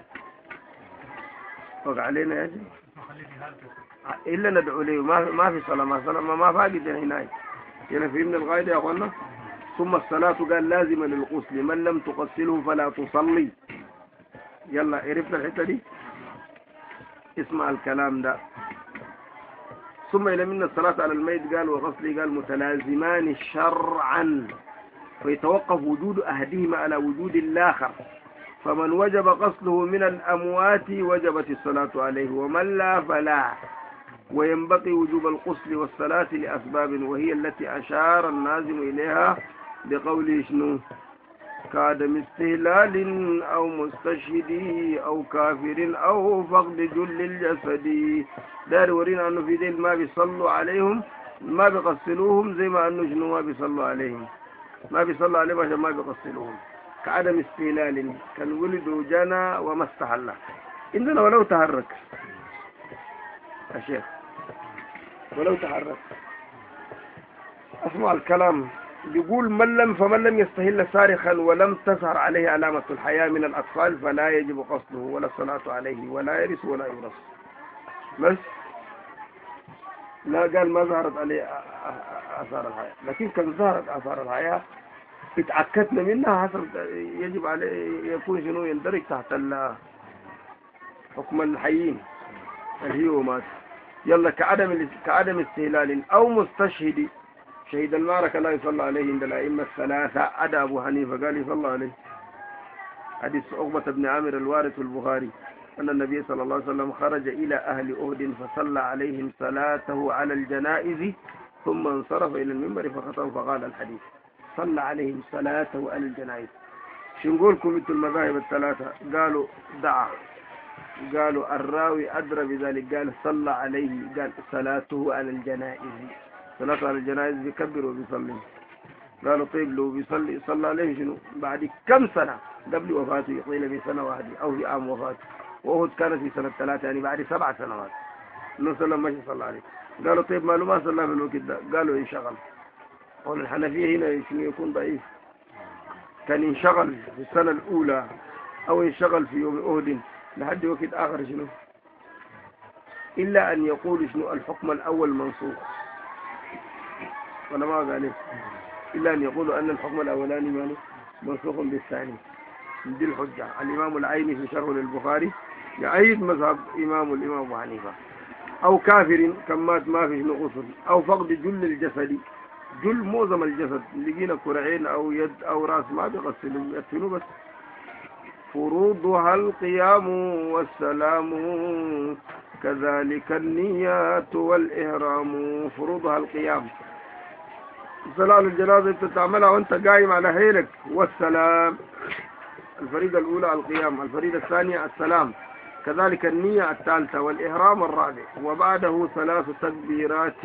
وقع علينا يا شيخ إلا ندعو له، ما ما في صلاة، ما صلاة ما فاقد هناك. يعني فهمنا القاعدة يا أخوانا. ثم الصلاة قال لازمة للغسل من لم تغسله فلا تصلي. يلا عرفنا الحتة دي. اسمع الكلام ده. ثم إلى من الصلاة على الميت قال وغسله قال متلازمان شرعا، فيتوقف وجود أحدهما على وجود الآخر، فمن وجب غسله من الأموات وجبت الصلاة عليه، ومن لا فلا. وينبغي وجوب الغسل والصلاة لأسباب، وهي التي أشار الناظم إليها بقوله شنو؟ كعدم استهلال أو مستشهد أو كافر أو فقد جل الجسد. دار ورينا أنه في دين ما بيصلوا عليهم، ما بيغسلوهم زي ما أنه شنو ما بيصلوا عليهم، ما بيصلوا عليهم عشان ما بيغسلوهم. كعدم استهلال كان ولد جنى وما استحل عندنا ولو تحرك يا شيخ، ولو تحرك. اسمع الكلام، بيقول من لم فمن لم يستهل صارخا ولم تظهر عليه علامة الحياة من الأطفال فلا يجب قصده ولا الصلاة عليه ولا يرث ولا يورث. بس لا قال ما ظهرت عليه آثار الحياة، لكن كان ظهرت آثار الحياة اتأكدنا منها حسب يجب عليه يكون شنو يندرج تحت حكم الحيين اللي هو مات. يلا كعدم كعدم استهلال أو مستشهد، شهيد المعركة لا يصلى عليه عند الأئمة الثلاثة عدا أبو حنيفة قال يصلى عليه. حديث عقبة بن عامر الوارث في البخاري أن النبي صلى الله عليه وسلم خرج إلى أهل أهد فصلى عليهم صلاته على الجنائز ثم انصرف إلى المنبر فخطب فقال الحديث صلى عليهم صلاته على الجنائز. شو نقولكم مثل المذاهب الثلاثة؟ قالوا دعا، قالوا الراوي أدرى بذلك، قال صلى عليه، قال صلاته على الجنائز، صلاة على الجنائز بيكبر وبيصلي. قالوا طيب لو بيصلي صلى عليه شنو بعد كم سنة قبل وفاته؟ قيل بسنة واحدة أو في عام وفاته، وأهد كانت في سنة ثلاثة يعني بعد سبع سنوات النبي صلى الله عليه وسلم ماشي صلى عليه. قالوا طيب ما له ما صلى في الوقت ده؟ قالوا انشغل. قول الحنفية هنا شنو يكون ضعيف، كان انشغل في السنة الأولى أو انشغل في يوم أهد لحد وقت آخر شنو، إلا أن يقول شنو الحكم الأول منسوخ، ولا ما قال إلا أن يقولوا أن الحكم الأولاني ماله منسوخ بالثاني. دي الحجة. الإمام العيني في شرح للبخاري يعيد مذهب إمام الإمام أبو حنيفة. أو كافر كمات ما في شنو غسل، أو فقد جل الجسد، جل معظم الجسد، لقينا كرعين أو يد أو رأس ما بيغسلوا يدفنوا بس. فروضها القيام والسلام كذلك النيات والإهرام. فروضها القيام، صلاة الجنازة انت تعملها وانت قايم على حيلك، والسلام الفريضة الأولى القيام، الفريضة الثانية السلام، كذلك النية الثالثة، والإهرام الرابع، وبعده ثلاث تكبيرات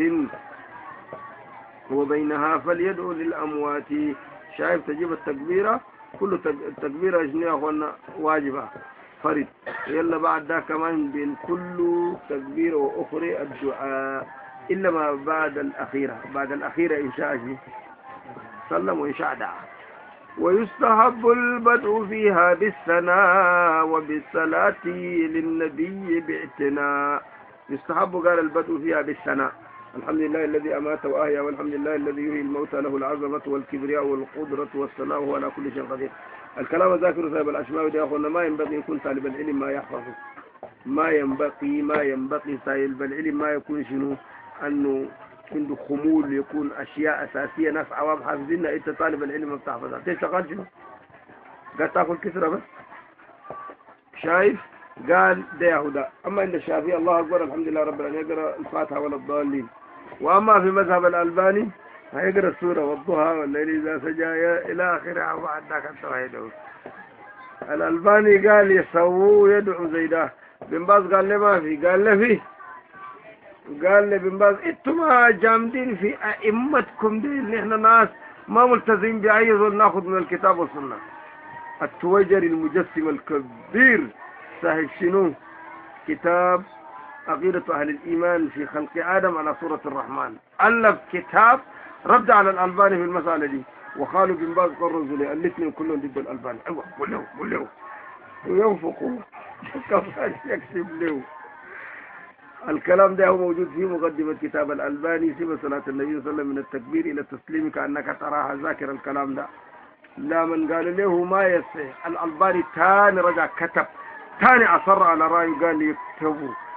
وبينها فليدعو للأموات. شايف تجيب التكبيرة كل تكبيرة جنيه أخوانا واجبة فرد، يلا بعد ده كمان بين كل تكبيرة وأخرى الدعاء إلا ما بعد الأخيرة. بعد الأخيرة إن شاء الله سلم وإن شاء دعا. ويستحب البدء فيها بالثناء وبالصلاة للنبي باعتناء. يستحب قال البدء فيها بالثناء، الحمد لله الذي أمات وأحيا، والحمد لله الذي يحيي الموتى، له العظمة والكبرياء والقدرة والثناء وهو على كل شيء قدير. الكلام ذاكر صاحب الأشماوي ده أخونا ما ينبغي يكون طالب العلم ما يحفظه، ما ينبغي ما ينبغي طالب العلم ما يكون شنو أنه عنده خمول، يكون أشياء أساسية ناس عوام حافظينها أنت طالب العلم ما بتحفظها. أنت شغال شنو؟ قال تاكل كسرة بس. شايف؟ قال ده يهودا. أما عند الشافعي الله أكبر الحمد لله رب العالمين يقرأ الفاتحة ولا الضالين. وأما في مذهب الألباني هيقرأ السورة والضحى والليل إذا سجى إلى آخرها وبعد ذاك التوحيد. الألباني قال يسووا يدعو زي ده. بن باز قال لي ما في، قال لي فيه، قال لي بن باز انتم جامدين في ائمتكم دي اللي احنا ناس ما ملتزمين باي ظل ناخذ من الكتاب والسنه. التويجري المجسم الكبير صاحب شنو كتاب عقيدة أهل الإيمان في خلق آدم على صورة الرحمن، ألف كتاب رد على الألباني في المسألة دي، وقالوا بن باز قرزوا لي الاثنين كلهم ضد الألباني. أيوة قولوا قولوا وينفقوا كفاش يكسب له. الكلام ده هو موجود في مقدمة كتاب الألباني في صلاة النبي صلى الله عليه وسلم من التكبير إلى التسليم كأنك تراها ذاكر الكلام ده. لا من قال له ما يصح. الألباني تاني رجع كتب تاني أصر على رأيه قال لي يكتبوا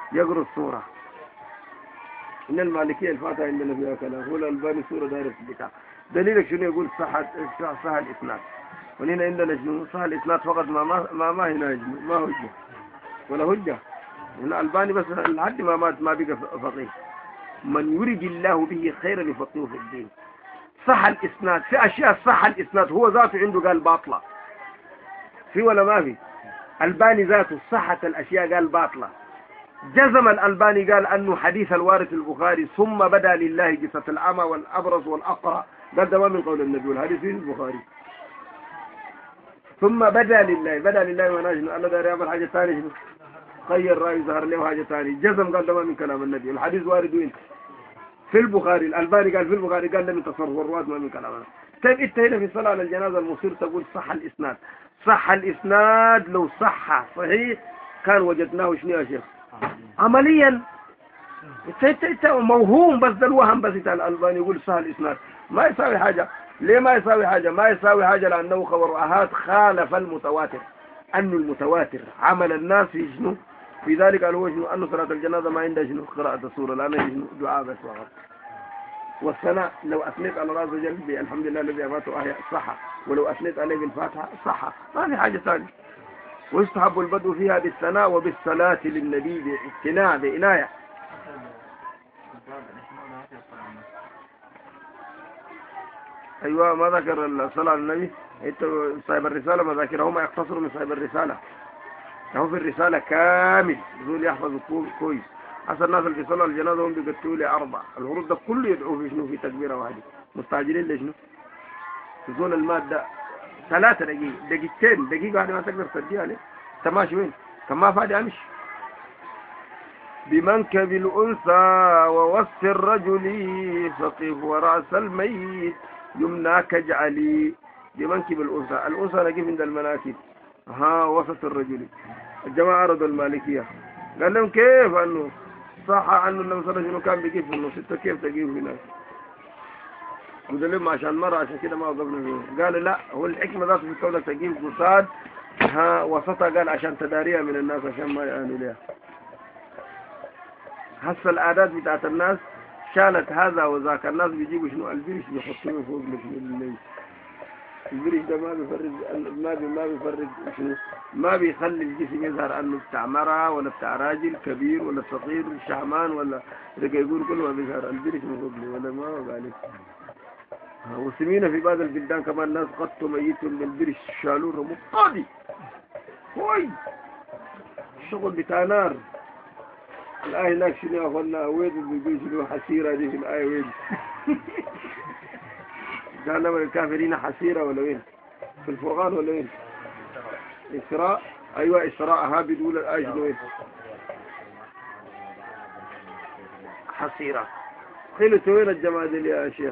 يقرأ السورة. إن المالكية الفاتحة عندنا فيها كلام، هو الألباني سورة دايرة البتاع. دليلك شنو؟ يقول صح صح الإسناد. وهنا عندنا شنو؟ صح الإسناد فقط، ما ما ما, ما هنا شنو؟ ما هجة ولا هجة. هنا الألباني بس لحد ما مات ما بقى فقيه. من يريد الله به خيرا يفقهه في الدين. صح الإسناد، في أشياء صح الإسناد هو ذاته عنده قال باطلة، في ولا ما في؟ الباني ذاته صحة الأشياء قال باطلة. جزم الألباني قال أنه حديث الوارث البخاري ثم بدا لله جثة الأعمى والأبرص والأقرع، قال ده ما من قول النبي، والحديث في البخاري. ثم بدا لله، بدا لله وناجن الله دار يعمل حاجة ثانية شنو؟ خير رأي ظهر له حاجة ثانية. جزم قال ده ما من كلام النبي، الحديث وارد وين؟ في البخاري. الألباني قال في البخاري، قال ده من تصرف الرواة ما من كلامنا. طيب انت هنا في صلاة على الجنازة المصير تقول صح الإسناد. صح الإسناد لو صح صحيح كان وجدناه شنو يا شيخ؟ عمليا انت انت موهوم، بس ده الوهم بس. الألباني يقول صح الإسناد ما يساوي حاجة. ليه ما يساوي حاجة؟ ما يساوي حاجة لأنه خبر آحاد خالف المتواتر. أنه المتواتر عمل الناس في شنو؟ في ذلك قال هو شنو؟ أنه صلاة الجنازة ما عندها شنو؟ قراءة السورة، لأنه شنو؟ دعاء بس فقط. والثناء لو أثنيت على الله عز وجل بالحمد لله الذي أماته أحيا صح، ولو أثنيت عليه بالفاتحة صح، ما في حاجة ثانية. ويستحب البدء فيها بالثناء وبالصلاة للنبي باعتناء بعناية. أيوة ما ذكر الصلاة على النبي. أنت صاحب الرسالة ما ذاكره، هم يقتصروا من صاحب الرسالة. هو في الرسالة كامل يقول يحفظ كويس. حسن الناس اللي صلوا الجنازة هم بيقتلوا لي أربع. الهروب ده كله يدعو في شنو؟ في تكبيرة واحدة. مستعجلين ليش شنو؟ يقول المادة ثلاثة دقيقة دقيقتين دقيقة واحدة ما تقدر تديها عليه. تماشي وين؟ كان ما فادي أمشي. بمنكب الأنثى ووسط الرجل فقف ورأس الميت يمناك اجعلي. بمنكب الأنثى، الأنثى نجيب عند المناكب، ها وسط الرجل. الجماعة عرضوا المالكية قال لهم كيف أنه صح أنه النبي صلى الله عليه وسلم كان بيجيب في النص، انت كيف تجيب هناك؟ قلت لهم عشان مرة عشان كده ما وقفنا فيه. قالوا لا، هو الحكمة ذاته في كونك تجيب قصاد ها وسطها، قال عشان تداريها من الناس عشان ما يعانوا ليها. هسه العادات بتاعت الناس شالت هذا وذاك. الناس بيجيبوا شنو؟ البرش بيحطوه فوق الليل. البرش ده ما بيفرج ما بي ما بيفرج شنو؟ ما بيخلي الجسم يظهر انه بتاع مرأة ولا بتاع راجل كبير ولا صغير شعمان ولا رجع يقول كل ما بيظهر البرش من فوق لي ولا ما هو عليه. وسمينا في بعض البلدان كمان ناس قطوا ميتهم بالبرش شالوه رموا قاضي. وي الشغل بتاع نار. الآية هناك شنو يا أخوانا؟ ويد بيقول شنو؟ حسيرة دي في الآية ويد. جهنم الكافرين حسيرة ولا وين؟ في الفرقان ولا وين؟ إسراء. أيوة إسراء. ها بتقول الآية شنو وين؟ حسيرة. خلوا وين الجماعة دي يا شيخ؟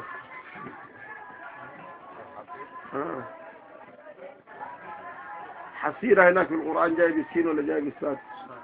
آه. حسيرة هناك في القرآن جاي بالسين ولا جاي بالصاد؟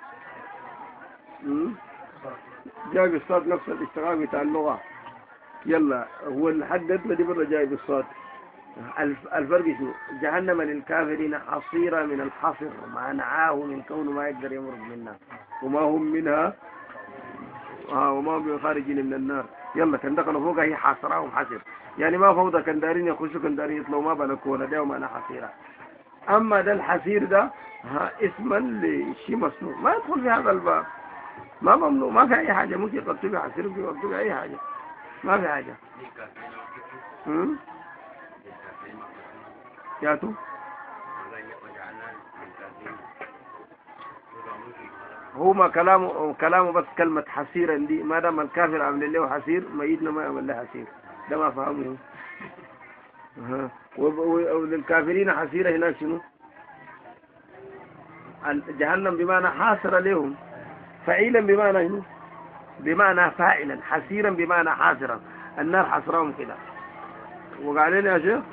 جاي بالصاد نفس الاشتغال بتاع اللغة. يلا هو الحد دي برا جاي بالصاد. الفرق شنو؟ جهنم للكافرين حصيرة من الحصر، ما نعاه من كونه ما يقدر يمرق منها وما هم منها آه وما هم خارجين من النار. يلا كان دخلوا فوقها هي حاصراهم حصر، يعني ما فوضى كان دارين يخشوا كان دارين يطلعوا ما بلكونا ده وما أنا حصيرة. أما ده الحصير ده ها اسما لشيء مصنوع ما يدخل في هذا الباب، ما ممنوع، ما في أي حاجة. ممكن يقطبي حصير ويقطبي أي حاجة، ما في حاجة. هم؟ ياتو هو ما كلامه كلامه بس كلمة حسيرا دي. ما دام الكافر عمل له حسير ميتنا ما يعمل له حسير، ده ما فهمه. ها وللكافرين حسيرة هناك شنو؟ جهنم بمعنى حاصرة لهم، فعيلا بمعنى شنو؟ بمعنى فاعلا. حسيرا بمعنى حاصرا، النار حصرهم كده. وقال يا شيخ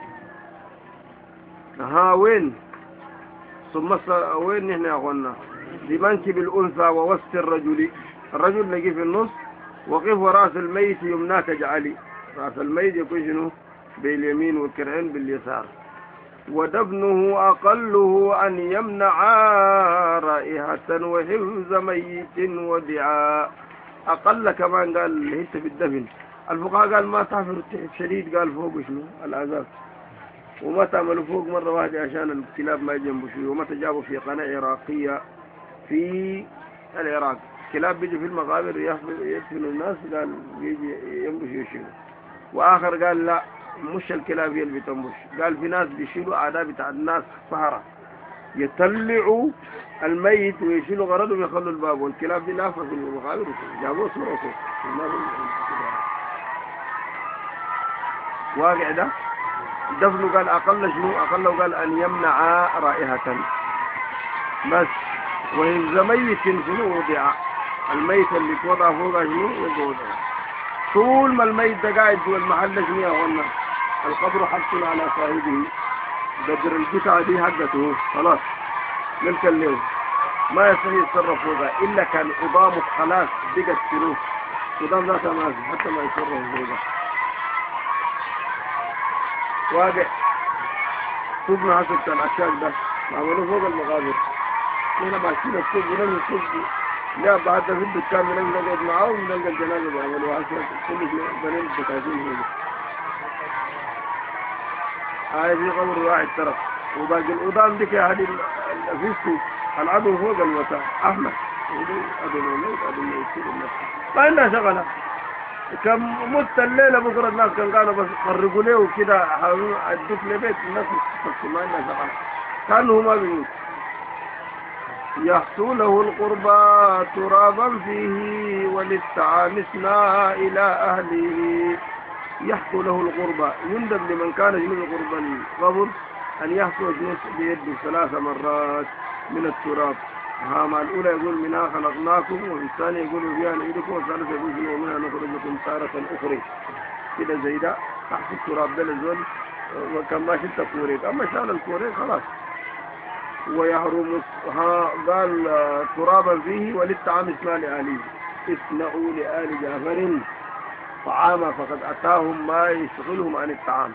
ها وين ثم وين نحن يا اخوانا؟ بمنكب الانثى ووسط الرجل. الرجل نجي في النص. وقف وراس الميت يمناك اجعلي. راس الميت يكون شنو؟ باليمين والكرعين باليسار. ودفنه أقله أن يمنع رائحة وحفظ ميت ودعاء. أقل كمان قال هيت في الدفن. الفقهاء قال ما تعفر شديد، قال فوق شنو العذاب، وما تعملوا فوق مرة واحدة عشان الكلاب ما يجنبوا شوي. وما تجابوا في قناة عراقية في العراق كلاب بيجي في المقابر يدفنوا الناس، قال بيجي ينبش يشيلوا. وآخر قال لا مش الكلاب هي اللي بتنبش، قال في ناس بيشيلوا أعداء بتاع الناس سهرة يطلعوا الميت ويشيلوا غرضهم ويخلوا الباب، والكلاب دي لافة في المقابر جابوه صورة صورة واقع ده. دفنه قال أقل شنو أقل، قال أن يمنع رائحة بس. وإذا ميت شنو وضع، الميت اللي توضع فوقها شنو يقعد. طول ما الميت ده قاعد جوا المحل شنو يا اخوانا، القبر حق على صاحبه، قدر القطعة دي حقته خلاص ملك الليل، ما يستطيع يتصرف فوقها إلا كان عظامه خلاص بقت شنو عظام ذاتها ماشي حتى ما يتصرف فوقها. واقع سوقنا حسب الأشياء ده عملوه فوق المقابر. هنا ماشيين السوق ونمي السوق لا بعد في الدكان من نقعد معاه ونلقى الجنازة بيعملوا عشان كل بنين بتاعتين هنا. هاي في قبر واحد ترى، وباقي الأوضان ديك يا هذه الفيسكو العدو فوق الوسع أحمد أدو الميت أدو الميت ما عندها شغلة. كم مت الليلة بكرة الناس كان قالوا بس قرقوا له وكده حاولوا أدوك لبيت الناس بس ما عندها شغلة، كانوا ما بيموت. يحصو له القربى ترابا فيه وللتعامسنا إلى أهله. يحصو له القربى يندب لمن كان جنوب القربى القبر أن يحصو جنوب بيده ثلاث مرات من التراب. هاما الأولى يقول منها خلقناكم، وفي الثانية يقول فيها نعيدكم، والثالثة يقول ومنها نخرجكم تارة أخرى كده زي ده. تحت التراب ده لزول وكان ما شلت كوريك، أما شال الكوريك خلاص. ويحرم ها قال ترابا فيه وللطعام اسماء لآله. اصنعوا لآل جعفر طعاما فقد أتاهم ما يشغلهم عن الطعام.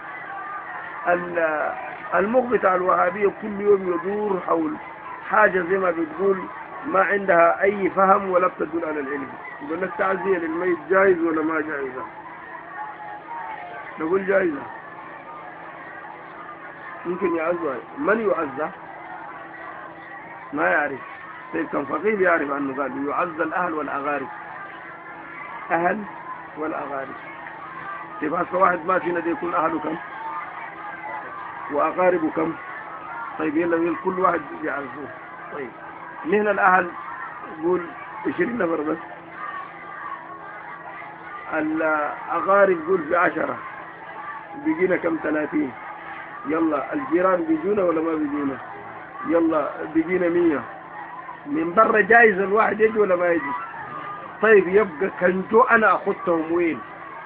المخ بتاع الوهابية كل يوم يدور حول حاجة زي ما بتقول ما عندها أي فهم ولا بتدل على العلم. يقول لك تعزية للميت جائز ولا ما جائزة؟ نقول جائزة. يمكن يعزه، من يعزه؟ ما يعرف. طيب كان فقيه يعرف أنه قال يعز الأهل والأغارب، أهل والأغارب. طيب هسه واحد ما فينا دي يكون أهله كم وأغاربه كم؟ طيب يلا يلا كل واحد يعزوه. طيب نحن الأهل يقول عشرين نفر بس، الأغارب يقول في عشرة، بيجينا كم ثلاثين. يلا الجيران بيجونا ولا ما بيجونا؟ يلا بيجينا مية. من برا جايز الواحد يجي ولا ما يجي؟ طيب يبقى كنجو أنا أخذتهم وين؟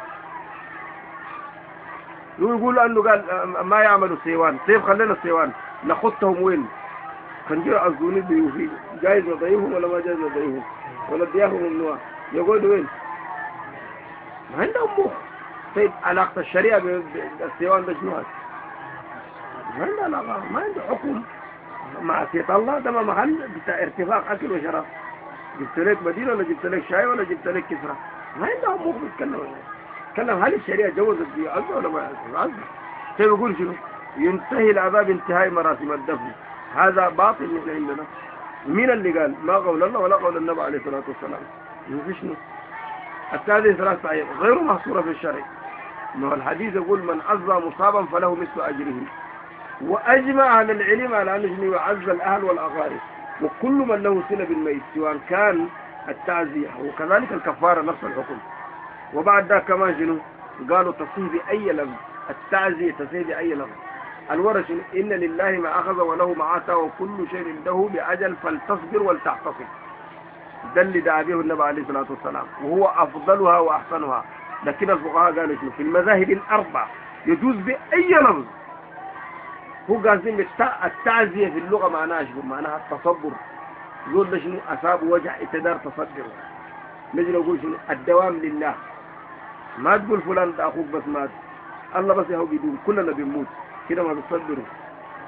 يقول أنه قال ما يعملوا سيوان. طيب خلينا السيوان نخذتهم وين؟ كنجو أصدوني ضيوفي، جايز وضيفهم ولا ما جايز وضيفهم؟ ولا ضيافهم ممنوع؟ يقعدوا وين؟ ما عندهم مخ. طيب علاقة الشريعة بالسيوان ده شنو هذا؟ ما عنده علاقة، ما عنده حكم. معصية الله ده ما محل بتاع ارتفاق أكل وشراب. جبت لك مدينة ولا جبت لك شاي ولا جبت لك كسرة؟ ما عندهم مخ بيتكلم. يتكلم هل الشريعة جوزت دي عزة ولا ما عزة؟ طيب يقول شنو؟ ينتهي العذاب انتهاء مراسم الدفن. هذا باطل من عندنا. مين اللي قال؟ ما قول الله ولا قول النبي عليه الصلاة والسلام. يقول شنو؟ حتى هذه ثلاث آيات غير محصورة في الشرع. ما الحديث يقول من عزى مصابا فله مثل أجره. وأجمع أهل العلم على أنه يعز الأهل والأقارب وكل من له صلة بالميت سواء كان التعزية وكذلك الكفارة نفس الحكم. وبعد ذلك كمان شنو؟ قالوا تصيب بأي لفظ، التعزية تصيب بأي لفظ. الورش إن لله ما أخذ وله ما أعطى وكل شيء عنده بأجل فلتصبر ولتحتصب. ده اللي دعا به النبي عليه الصلاة والسلام وهو أفضلها وأحسنها. لكن الفقهاء قالوا شنو؟ في المذاهب الأربع يجوز بأي لفظ. هو قاسم التعزية في اللغة معناها شنو؟ معناها التصبر. يقول ده شنو؟ أصاب وجع اتدار تصبر. نجي نقول شنو؟ الدوام لله. ما تقول فلان ده أخوك بس مات، الله بس يهو بيدوم، كلنا بنموت كده ما بتصبروا.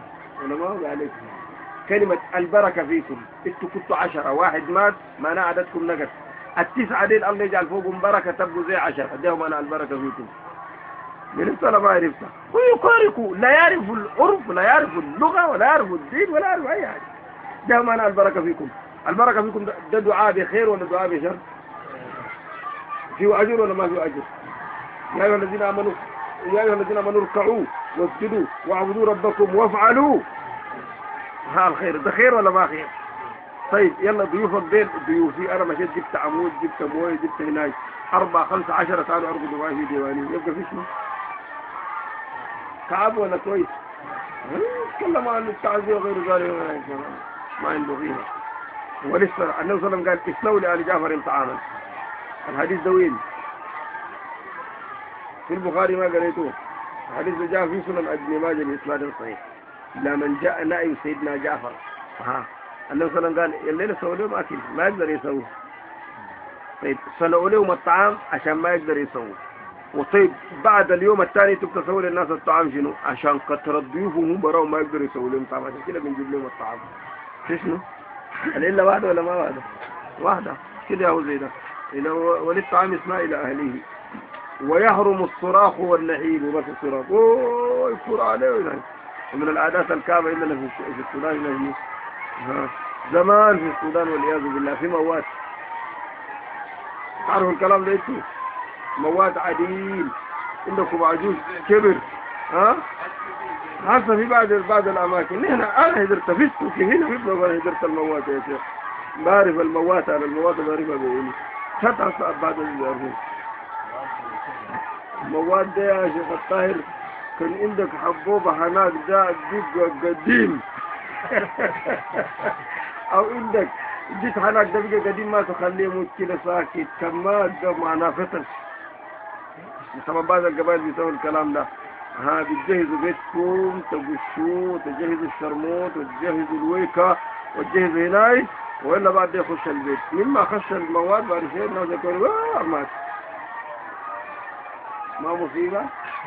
أنا ما أقول عليك كلمة البركة فيكم. انتوا كنتوا عشرة، واحد مات معناه عددكم نقص. التسعة دي الله يجعل فوقهم بركة تبقوا زي عشرة، اديهم أنا البركة فيكم. من انت لا ما عرفتها ويقارقوا، لا يعرفوا العرف ولا يعرفوا اللغة ولا يعرفوا الدين ولا يعرفوا أي حاجة. اديهم أنا البركة فيكم. البركة فيكم ده, ده دعاء بخير ولا دعاء بشر؟ فيه أجر ولا ما فيه أجر؟ يا أيها الذين آمنوا يا أيها الذين آمنوا اركعوا واسجدوا واعبدوا ربكم وافعلوا. ها الخير ده خير ولا ما خير؟ طيب يلا ضيوفك بين ضيوفي، أنا مشيت جبت عمود جبت مويه جبت هناك أربعة خمسة عشرة كانوا يرقدوا معي في ديواني، يبقى في شنو؟ كعب ولا كويس؟ تكلم عن التعزية وغير ذلك ما عنده قيمة. ولسه النبي صلى الله عليه وسلم قال اسلوا لآل جعفر طعاما. الحديث دوين في البخاري ما قريتوه، الحديث ده جاء في سنن ابن ماجه بإسناد صحيح. لمن جاء نائب سيدنا جعفر ها النبي صلى الله عليه وسلم قال الليلة سووا لهم أكل ما يقدر يسوي. طيب صنعوا لهم الطعام عشان ما يقدر يسوي. وطيب بعد اليوم الثاني تبقى تسوي للناس الطعام شنو؟ عشان كثرة ضيوفهم هم براهم ما يقدروا يسووا لهم طعام، عشان كده بنجيب لهم الطعام. شنو؟ الإلا واحدة ولا ما واحدة؟ واحدة كده هو زي ده. وللطعام اسماء إلى أهله. ويحرم الصراخ والنحيب وبس الصراخ اوه يفور عليه. ومن العادات الكعبة إلا في السودان نجمي زمان في السودان والعياذ بالله في موات. تعرفوا الكلام ده انتوا؟ موات عديل عندكم عجوز كبر ها حتى في بعض بعض الأماكن. هنا أنا هدرت فيستو في هنا في بلغة أنا هدرت الموات يا شيخ. بعرف الموات على الموات بعرفها بإني شتى صعب بعد اللي مواد ده يا شيخ الطاهر كان عندك حبوبة هناك ده بيبقى قديم او عندك جيت هناك ده بيبقى قديم ما تخليه موت كده ساكت كمان ده معناه فتش. طبعا بعض القبائل بيسووا الكلام ده. ها بتجهزوا بيتكم تقشوا تجهزوا الشرموط وتجهزوا الويكة وتجهزوا هناك وإلا بعد ده يخش البيت. مما خش المواد بعد شيء الناس يقولوا اه مات ما مصيبة.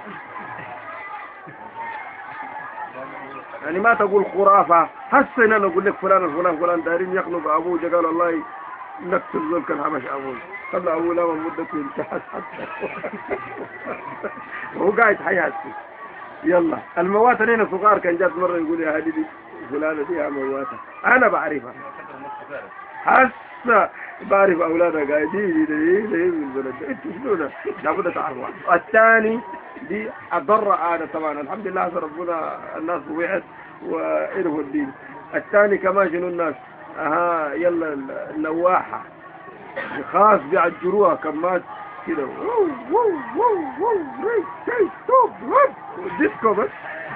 يعني ما تقول خرافة. حسنا أنا أقول لك فلان الفلان فلان دارين يخنق أبوه قال الله نقتل ذلك الحبش أبوه قبل أبوه لا من مدته انتهت حتى وهو قاعد حياتي. يلا الموات هنا صغار كان جات مرة يقول يا هذه دي فلانة دي يا مواتة أنا بعرفها حس بعرف أولادها قاعدين ليه ليه من البلد انتوا شنو ده لابد تعرفوا. الثاني دي أضر عادة طبعا الحمد لله ربنا الناس وعت وعرفوا الدين. الثاني كمان شنو الناس اها يلا النواحة خاص بيعجروها كمات كده وو وو وو وو ريت تيت توب ديسكو بس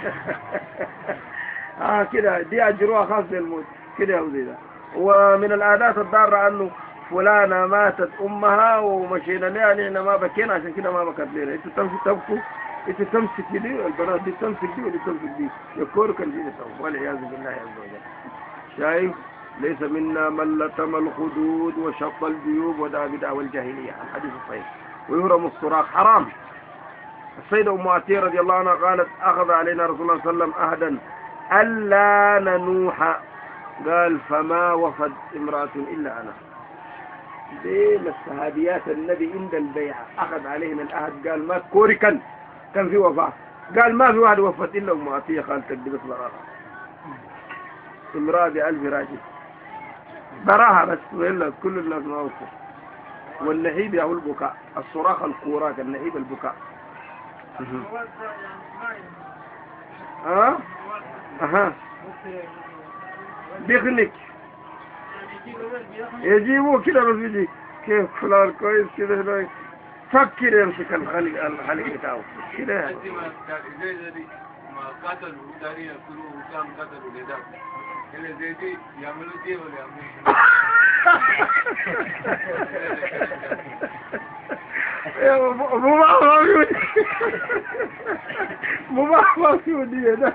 اه كده دي عجروها خاص بالموت كده وزي ده. ومن العادات الضارة انه فلانة ماتت امها ومشينا لها نحن ما بكينا عشان كده ما بكت لنا. انتوا تمشي تبكوا انتوا تمسك دي البنات دي تمسك دي ودي تمسك دي يكوروا كان دي نسوا والعياذ بالله عز وجل. شايف ليس منا من لتم الخدود وشق الجيوب ودعا بدعوى الجاهلية. الحديث الصحيح. ويهرم الصراخ حرام. السيدة أم عتية رضي الله عنها قالت أخذ علينا رسول الله صلى الله عليه وسلم عهدا ألا ننوح قال فما وفد امرأة إلا أنا. بين الصحابيات النبي عند البيعة أخذ علينا العهد قال ما كوري كان كان في وفاة قال ما في واحد وفت إلا أم عتية خالتك دي بس براها امرأة بألف راجل براها بس وإلا كل الناس ما وفوا. والنهيب يهو البكاء الصراخ الكوراك النهيب البكاء. ها اها بيخنك يجيبوه كده بس يجي كيف فلان كويس كده هناك فكر يمسك الخلق الخلق بتاعه كده يعني. ما قتلوا داري يقولوا كم قتلوا لذاك اللي زي دي يعملوا دي ولا يعملوا مو ما يودي مو ما يودي ده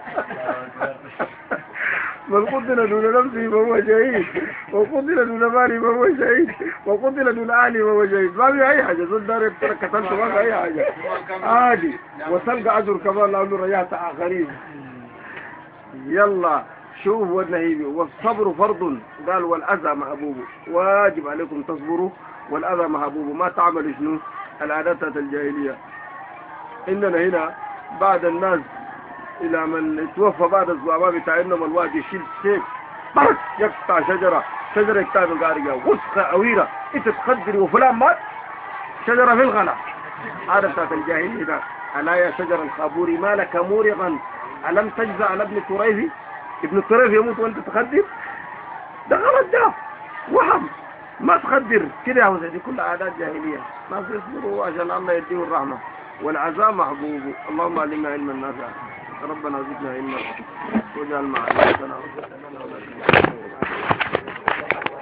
من قتل دون نفسه فهو شهيد وقتل دون ماله فهو شهيد وقتل دون اهله فهو شهيد. ما في اي حاجه صد دار قتلته ما في اي حاجه عادي وتلقى اجر كمان لو ريحت اخرين. يلا شوف والنهيبي والصبر فرض. قال والأذى محبوب، واجب عليكم تصبروا، والأذى محبوب. ما تعمل شنو العادات الجاهلية. إننا هنا بعد الناس إلى من توفى بعد الزعماء بتاعنا الواحد يشيل سيف برك يقطع شجرة شجرة يكتاب قارقة وسخة أويرة أنت تخدري وفلان مات، شجرة في الغلا. هذا بتاعت الجاهلية. ألا يا شجر الخابور ما لك مورغا ألم تجزى على ابن طريف؟ ابن طريف يموت وأنت تخدر؟ ده غلط، ده وهم. ما تخدر كده يا حسين. دي كل عادات جاهلية. ما يصبروا عشان الله يديه الرحمة. والعزاء محبوب. اللهم علمنا علما نافعا، ربنا زدنا علما واجعل معنا